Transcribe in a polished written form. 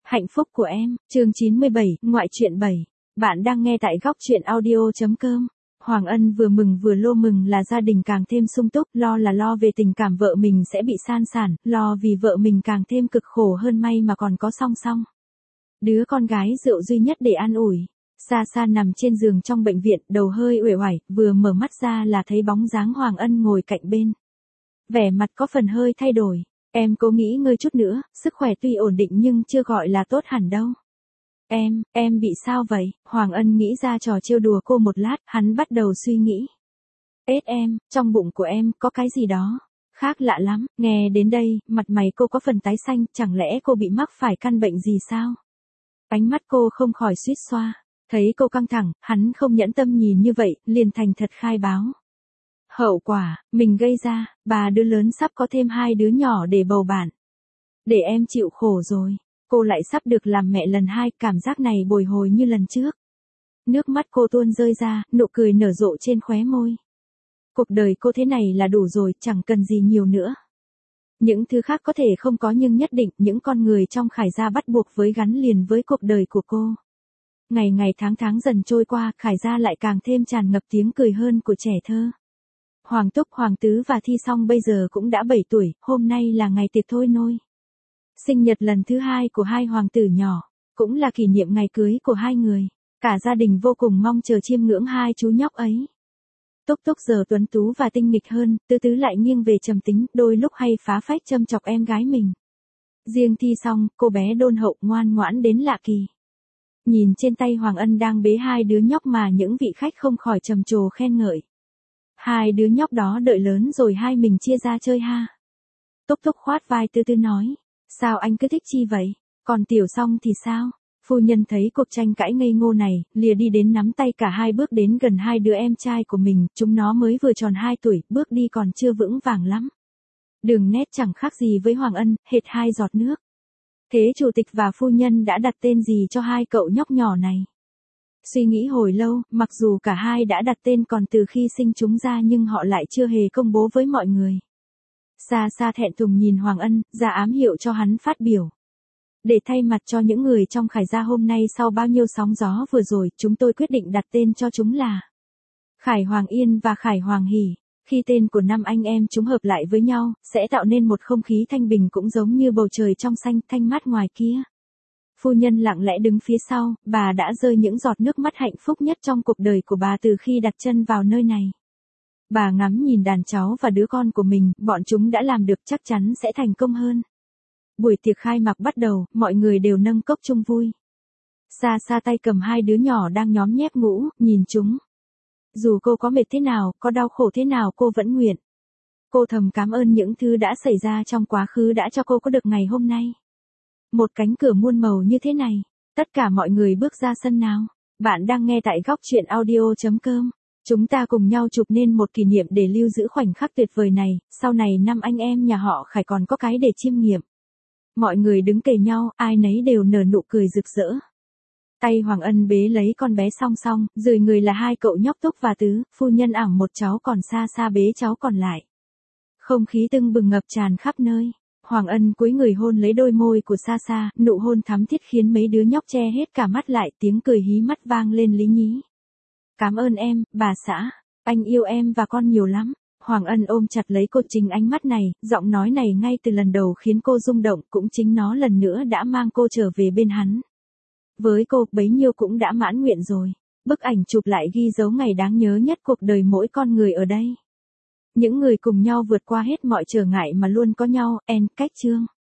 Hạnh phúc của em, chương 97, ngoại truyện 7. Bạn đang nghe tại góc truyện audio.com. Hoàng Ân vừa mừng vừa lo, mừng là gia đình càng thêm sung túc, lo là lo về tình cảm vợ mình sẽ bị san sản, lo vì vợ mình càng thêm cực khổ hơn, may mà còn có song song đứa con gái rượu duy nhất để an ủi. Sa Sa nằm trên giường trong bệnh viện, đầu hơi uể oải, vừa mở mắt ra là thấy bóng dáng Hoàng Ân ngồi cạnh bên. Vẻ mặt có phần hơi thay đổi. Em cố nghỉ ngơi chút nữa, sức khỏe tuy ổn định nhưng chưa gọi là tốt hẳn đâu. Em bị sao vậy? Hoàng Ân nghĩ ra trò trêu đùa cô một lát, hắn bắt đầu suy nghĩ. Em, trong bụng của em có cái gì đó khác lạ lắm. Nghe đến đây, mặt mày cô có phần tái xanh, chẳng lẽ cô bị mắc phải căn bệnh gì sao? Ánh mắt cô không khỏi suýt xoa. Thấy cô căng thẳng, hắn không nhẫn tâm nhìn như vậy, liền thành thật khai báo. Hậu quả, mình gây ra, 3 đứa lớn sắp có thêm 2 đứa nhỏ để bầu bạn. Để em chịu khổ rồi, cô lại sắp được làm mẹ lần 2, cảm giác này bồi hồi như lần trước. Nước mắt cô tuôn rơi ra, nụ cười nở rộ trên khóe môi. Cuộc đời cô thế này là đủ rồi, chẳng cần gì nhiều nữa. Những thứ khác có thể không có nhưng nhất định những con người trong Khải gia bắt buộc với gắn liền với cuộc đời của cô. Ngày tháng dần trôi qua, Khải gia lại càng thêm tràn ngập tiếng cười hơn của trẻ thơ. Hoàng Túc, Hoàng Tứ và Thi Song bây giờ cũng đã 7 tuổi, hôm nay là ngày tiệc thôi nôi. Sinh nhật lần thứ 2 của 2 hoàng tử nhỏ, cũng là kỷ niệm ngày cưới của 2 người. Cả gia đình vô cùng mong chờ chiêm ngưỡng 2 chú nhóc ấy. Túc Túc giờ tuấn tú và tinh nghịch hơn, Tứ Tứ lại nghiêng về trầm tính, đôi lúc hay phá phách châm chọc em gái mình. Riêng Thi Song, cô bé đôn hậu ngoan ngoãn đến lạ kỳ. Nhìn trên tay Hoàng Ân đang bế 2 đứa nhóc mà những vị khách không khỏi trầm trồ khen ngợi. 2 đứa nhóc đó đợi lớn rồi hai mình chia ra chơi ha. Túc Túc khoát vai Tư Tư nói. Sao anh cứ thích chi vậy? Còn Tiểu Song thì sao? Phu nhân thấy cuộc tranh cãi ngây ngô này, lìa đi đến nắm tay cả hai bước đến gần 2 đứa em trai của mình, chúng nó mới vừa tròn 2 tuổi, bước đi còn chưa vững vàng lắm. Đường nét chẳng khác gì với Hoàng Ân, hệt 2 giọt nước. Thế chủ tịch và phu nhân đã đặt tên gì cho 2 cậu nhóc nhỏ này? Suy nghĩ hồi lâu, mặc dù cả hai đã đặt tên còn từ khi sinh chúng ra nhưng họ lại chưa hề công bố với mọi người. Sa Sa thẹn thùng nhìn Hoàng Ân, ra ám hiệu cho hắn phát biểu. Để thay mặt cho những người trong Khải gia hôm nay sau bao nhiêu sóng gió vừa rồi, chúng tôi quyết định đặt tên cho chúng là Khải Hoàng Yên và Khải Hoàng Hỷ. Khi tên của 5 anh em chúng hợp lại với nhau, sẽ tạo nên một không khí thanh bình cũng giống như bầu trời trong xanh thanh mát ngoài kia. Phu nhân lặng lẽ đứng phía sau, bà đã rơi những giọt nước mắt hạnh phúc nhất trong cuộc đời của bà từ khi đặt chân vào nơi này. Bà ngắm nhìn đàn cháu và đứa con của mình, bọn chúng đã làm được chắc chắn sẽ thành công hơn. Buổi tiệc khai mạc bắt đầu, mọi người đều nâng cốc chung vui. Sa Sa tay cầm 2 đứa nhỏ đang nhóm nhép ngủ, nhìn chúng. Dù cô có mệt thế nào, có đau khổ thế nào cô vẫn nguyện. Cô thầm cảm ơn những thứ đã xảy ra trong quá khứ đã cho cô có được ngày hôm nay. Một cánh cửa muôn màu như thế này. Tất cả mọi người bước ra sân nào. Bạn đang nghe tại góc truyện audio.com. Chúng ta cùng nhau chụp nên một kỷ niệm để lưu giữ khoảnh khắc tuyệt vời này. Sau này 5 anh em nhà họ Khải còn có cái để chiêm nghiệm. Mọi người đứng kề nhau, ai nấy đều nở nụ cười rực rỡ. Tay Hoàng Ân bế lấy con bé Song Song, dưới người là 2 cậu nhóc Túc và Tứ, phu nhân ẵm một cháu còn Sa Sa bế cháu còn lại. Không khí tưng bừng ngập tràn khắp nơi. Hoàng Ân cúi người hôn lấy đôi môi của Sa Sa, nụ hôn thắm thiết khiến mấy đứa nhóc che hết cả mắt lại, tiếng cười hí mắt vang lên lý nhí. Cảm ơn em, bà xã, anh yêu em và con nhiều lắm. Hoàng Ân ôm chặt lấy cô, chính ánh mắt này, giọng nói này ngay từ lần đầu khiến cô rung động, cũng chính nó lần nữa đã mang cô trở về bên hắn. Với cô, bấy nhiêu cũng đã mãn nguyện rồi. Bức ảnh chụp lại ghi dấu ngày đáng nhớ nhất cuộc đời mỗi con người ở đây. Những người cùng nhau vượt qua hết mọi trở ngại mà luôn có nhau, end cách chương.